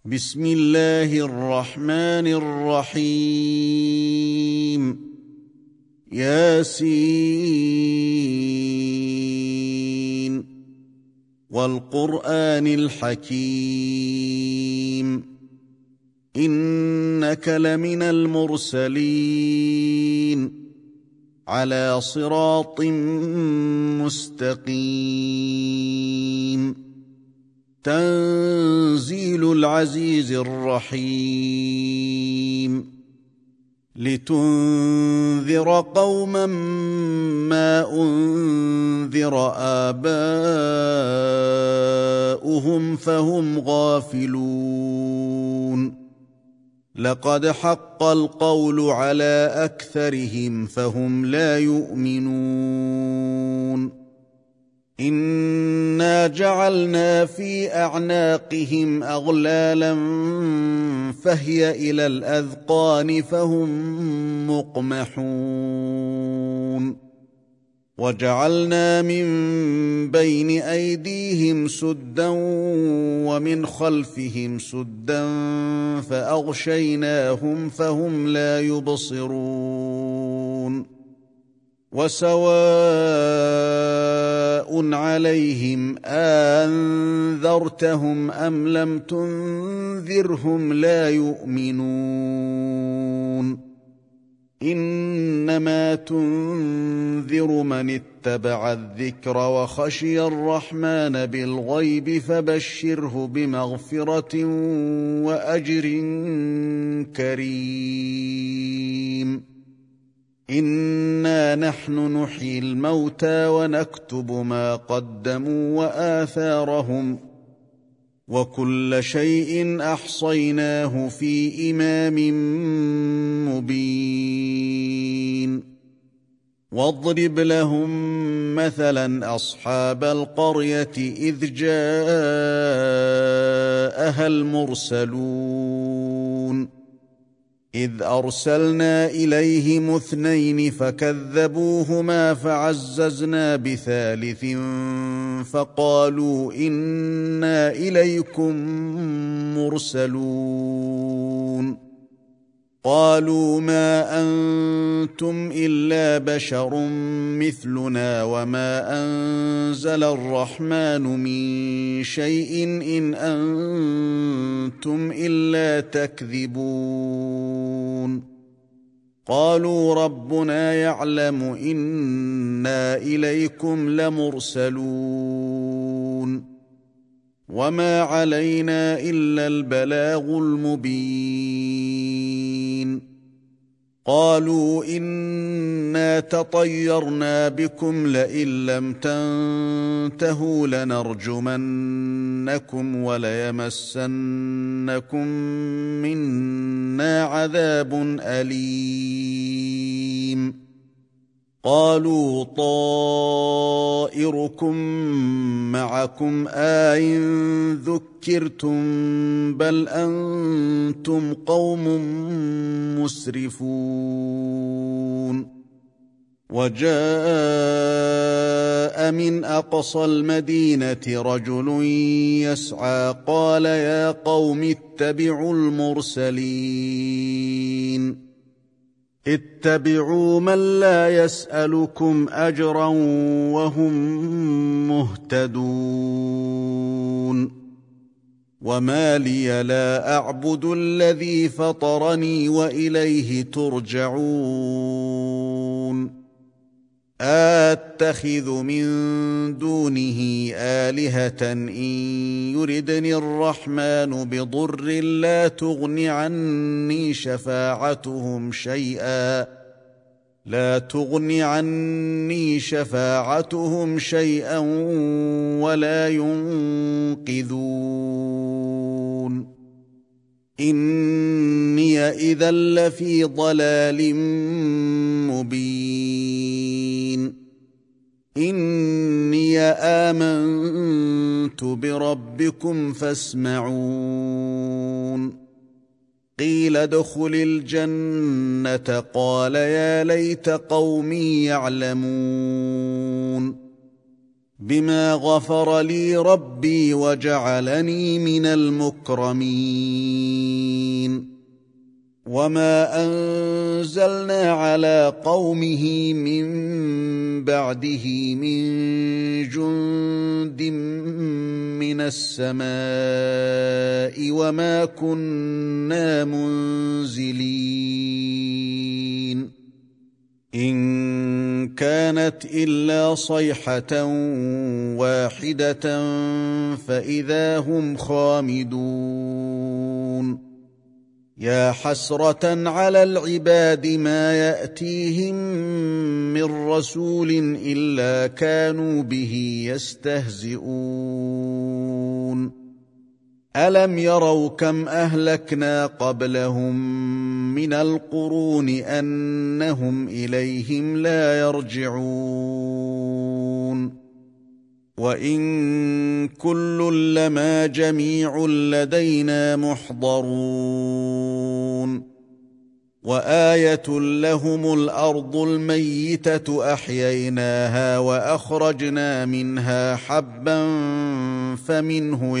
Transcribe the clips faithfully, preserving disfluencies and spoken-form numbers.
بسم الله الرحمن الرحيم ياسين والقرآن الحكيم إنك لمن المرسلين على صراط مستقيم تنزيل العزيز الرحيم لتنذر قوما ما أنذر آباؤهم فهم غافلون لقد حق القول على أكثرهم فهم لا يؤمنون إنا جعلنا في أعناقهم أغلالا فهي إلى الأذقان فهم مقمحون وجعلنا من بين أيديهم سدا ومن خلفهم سدا فأغشيناهم فهم لا يبصرون وسواء عليهم أنذرتهم أم لم تنذرهم لا يؤمنون إنما تنذر من اتبع الذكر وخشي الرحمن بالغيب فبشره بمغفرة وأجر كريم إنا نحن نحيي الموتى ونكتب ما قدموا وآثارهم وكل شيء أحصيناه في إمام مبين واضرب لهم مثلا أصحاب القرية إذ جاءها المرسلون إذ أرسلنا إليهم اثنين فكذبوهما فعززنا بثالث فقالوا إنا إليكم مرسلون قالوا ما أنتم إلا بشر مثلنا وما أنزل الرحمن من شيء إن أنتم إلا تكذبون قالوا ربنا يعلم إنا إليكم لمرسلون وما علينا إلا البلاغ المبين قالوا إنا تطيرنا بكم لئن لم تنتهوا لنرجمنكم وليمسنكم منا عذاب أليم قالوا طائركم معكم أئن ذكرتم بل أنتم قوم مسرفون وجاء من أقصى المدينة رجل يسعى قال يا قوم اتبعوا المرسلين اتبعوا من لا يسألكم أجرا وهم مهتدون وما لي لا أعبد الذي فطرني وإليه ترجعون أتخذ من دونه آلهة إن يردني الرحمن بضر لا تغن عني شفاعتهم شيئا لا تغن عني شفاعتهم شيئا ولا ينقذون إني إذا لفي ضلال مبين إني آمنت بربكم فاسمعون قيل ادخل الجنة قال يا ليت قومي يعلمون بما غفر لي ربي وجعلني من المكرمين وما أنزلنا على قومه من بعده من جند من السماء وما كنا منزلين إن كانت إلا صيحة واحدة فإذا هم خامدون يا حسرة على العباد ما يأتيهم من رسول إلا كانوا به يستهزئون ألم يروا كم أهلكنا قبلهم من القرون أنهم إليهم لا يرجعون وإن كل لما جميع لدينا محضرون وآية لهم الأرض الميتة أحييناها وأخرجنا منها حبا فمنه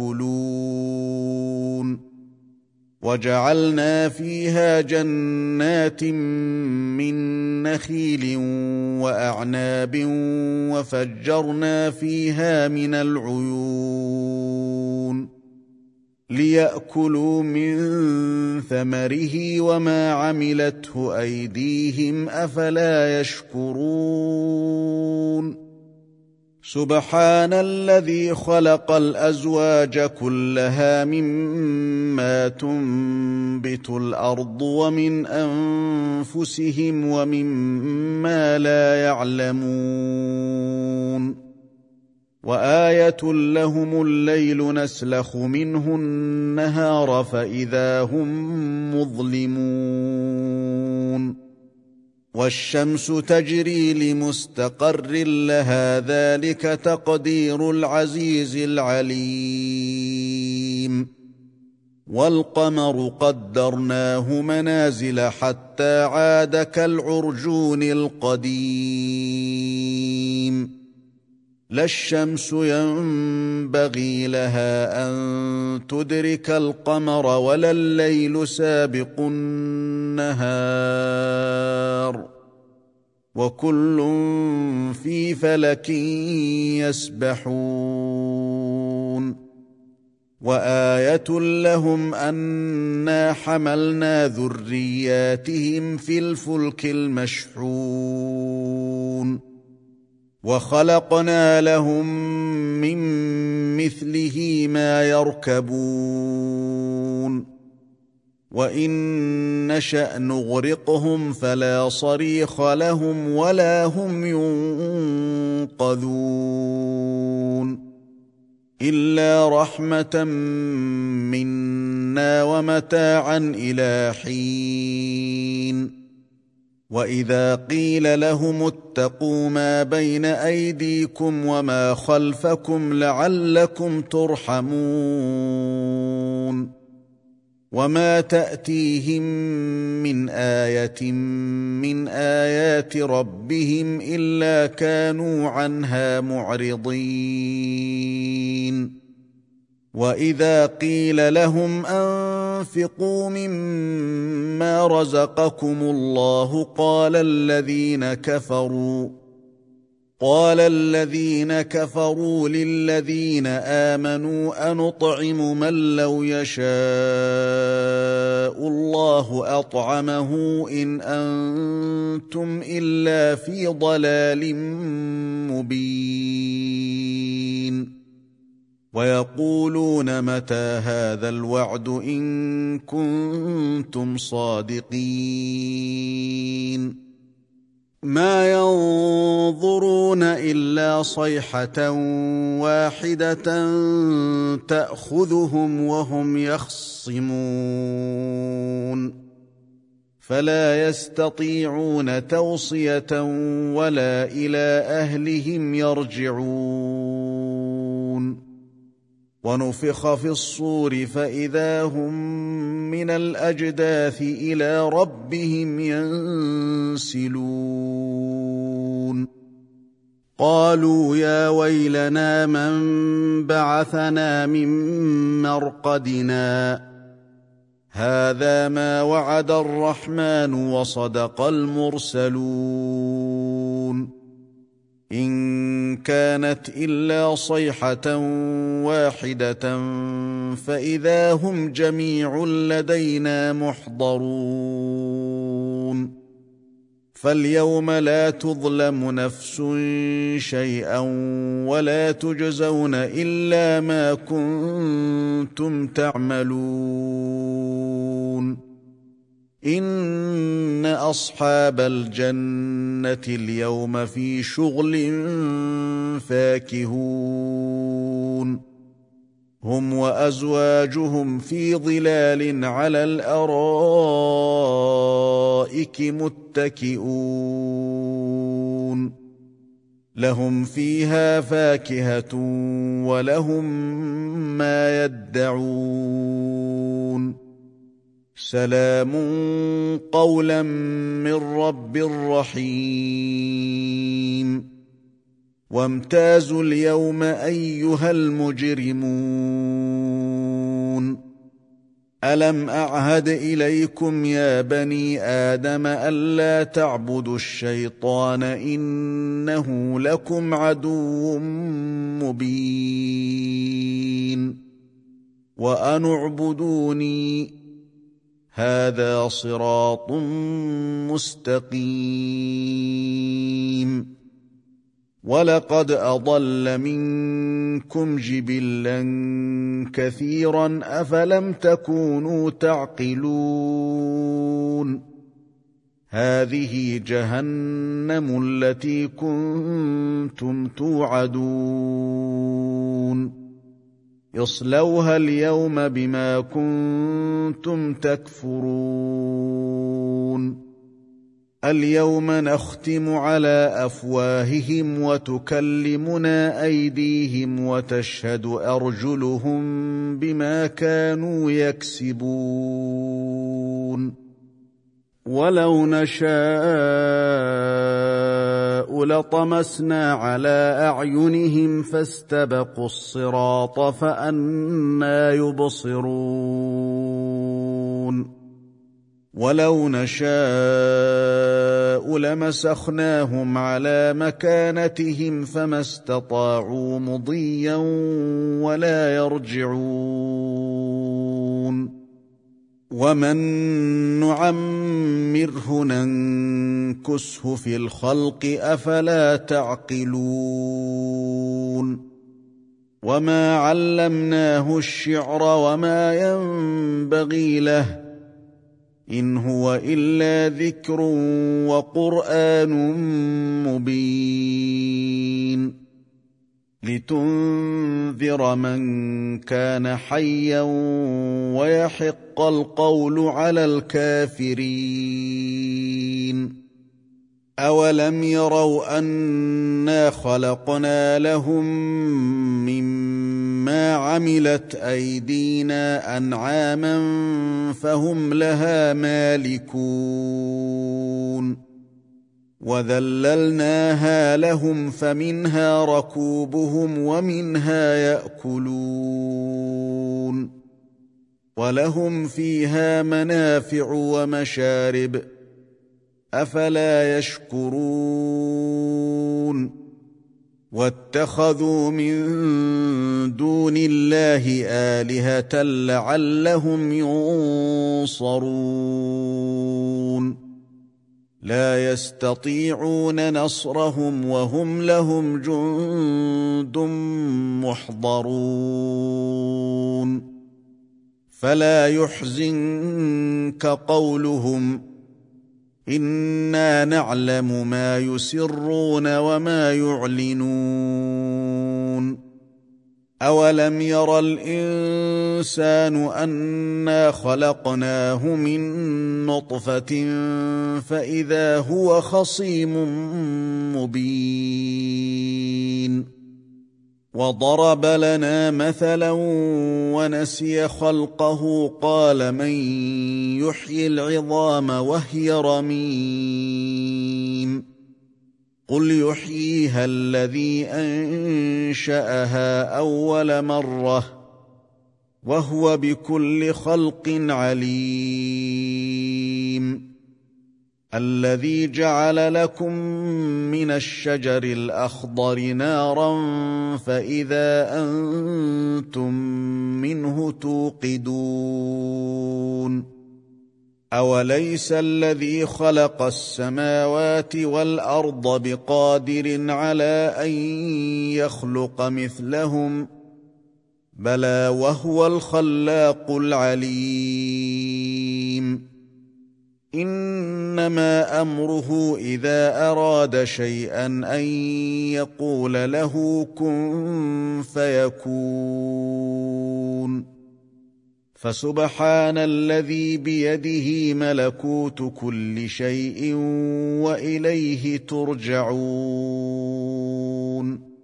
يأكلون وجعلنا فيها جنات من نخيل وأعناب وفجرنا فيها من العيون ليأكلوا من ثمره وما عملته أيديهم أفلا يشكرون سبحان الذي خلق الأزواج كلها مما تنبت الأرض ومن أنفسهم ومما لا يعلمون وآية لهم الليل نسلخ منه النهار فإذا هم مظلمون والشمس تجري لمستقر لها ذلك تقدير العزيز العليم والقمر قدرناه منازل حتى عاد كالعرجون القديم لا الشمس ينبغي لها أن تدرك القمر ولا الليل سابق النهار وكل في فلك يسبحون وآية لهم أنا حملنا ذرياتهم في الفلك المشحون وخلقنا لهم من مثله ما يركبون وإن نشأ نغرقهم فلا صريخ لهم ولا هم ينقذون إلا رحمة منا ومتاعا إلى حين وإذا قيل لهم اتقوا ما بين أيديكم وما خلفكم لعلكم ترحمون وما تأتيهم من آية من آيات ربهم إلا كانوا عنها معرضين وإذا قيل لهم أنفقوا مما رزقكم الله قال الذين كفروا قال الذين كفروا للذين آمنوا أنطعم من لو يشاء الله أطعمه إن أنتم إلا في ضلال مبين ويقولون متى هذا الوعد إن كنتم صادقين ما ينظرون إلا صيحة واحدة تأخذهم وهم يخصمون فلا يستطيعون توصية ولا إلى أهلهم يرجعون ونفخ في الصور فإذا هم من الأجداث إلى ربهم ينسلون قالوا يا ويلنا من بعثنا من مرقدنا هذا ما وعد الرحمن وصدق المرسلون إن كانت إلا صيحة واحدة فإذا هم جميع لدينا محضرون فاليوم لا تظلم نفس شيئا ولا تجزون إلا ما كنتم تعملون إن أصحاب الجنة اليوم في شغل فاكهون هم وأزواجهم في ظلال على الأرائك متكئون لهم فيها فاكهة ولهم ما يدعون سلام قولا من رب رحيم وامتازوا اليوم أيها المجرمون ألم أعهد إليكم يا بني آدم ألا تعبدوا الشيطان إنه لكم عدو مبين وأن اعبدوني هذا صراط مستقيم ولقد أضل منكم جبلا كثيرا أفلم تكونوا تعقلون هذه جهنم التي كنتم توعدون اصلوها اليوم بما كنتم تكفرون اليوم نختم على أفواههم وتكلمنا أيديهم وتشهد أرجلهم بما كانوا يكسبون ولو نشاء لطمسنا على أعينهم فاستبقوا الصراط فأنى يبصرون ولو نشاء لمسخناهم على مكانتهم فما استطاعوا مضيا ولا يرجعون ومن نعمره ننكسه في الخلق أفلا تعقلون وما علمناه الشعر وما ينبغي له إن هو إلا ذكر وقرآن مبين لتنذر من كان حيا ويحق القول على الكافرين أولم يروا أنا خلقنا لهم مما عملت أيدينا أنعاما فهم لها مالكون وذللناها لهم فمنها ركوبهم ومنها يأكلون ولهم فيها منافع ومشارب أفلا يشكرون واتخذوا من دون الله آلهة لعلهم ينصرون لا يستطيعون نصرهم وهم لهم جند محضرون فلا يحزنك قولهم إنا نعلم ما يسرون وما يعلنون أولم ير الإنسان أنا خلقناه من نطفة فإذا هو خصيم مبين وضرب لنا مثلا ونسي خلقه قال من يحيي العظام وهي رميم قل يحييها الذي أنشأها أول مرة وهو بكل خلق عليم. الذي جعل لكم من الشجر الأخضر نارا فإذا أنتم منه توقدون. أوليس الذي خلق السماوات والأرض بقادر على أن يخلق مثلهم؟ بلى وهو الخلاق العليم. إنما أمره إذا أراد شيئا أن يقول له كن فيكون. فسبحان الذي بيده ملكوت كل شيء وإليه ترجعون.